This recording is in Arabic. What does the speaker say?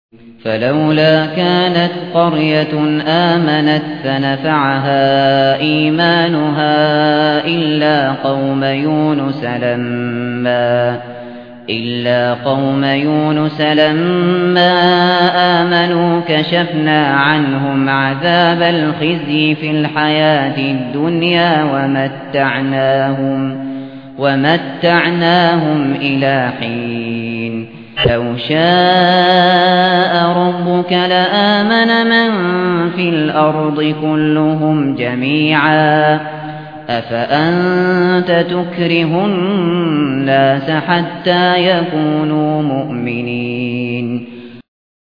فلولا كانت قرية آمنت فنفعها إيمانها إلا قوم يونس لما آمنوا كشفنا عنهم عذاب الخزي في الحياة الدنيا ومتعناهم إلى حين لو شاء ربك لآمن من في الأرض كلهم جميعا أفأنت تكره الناس حتى يكونوا مؤمنين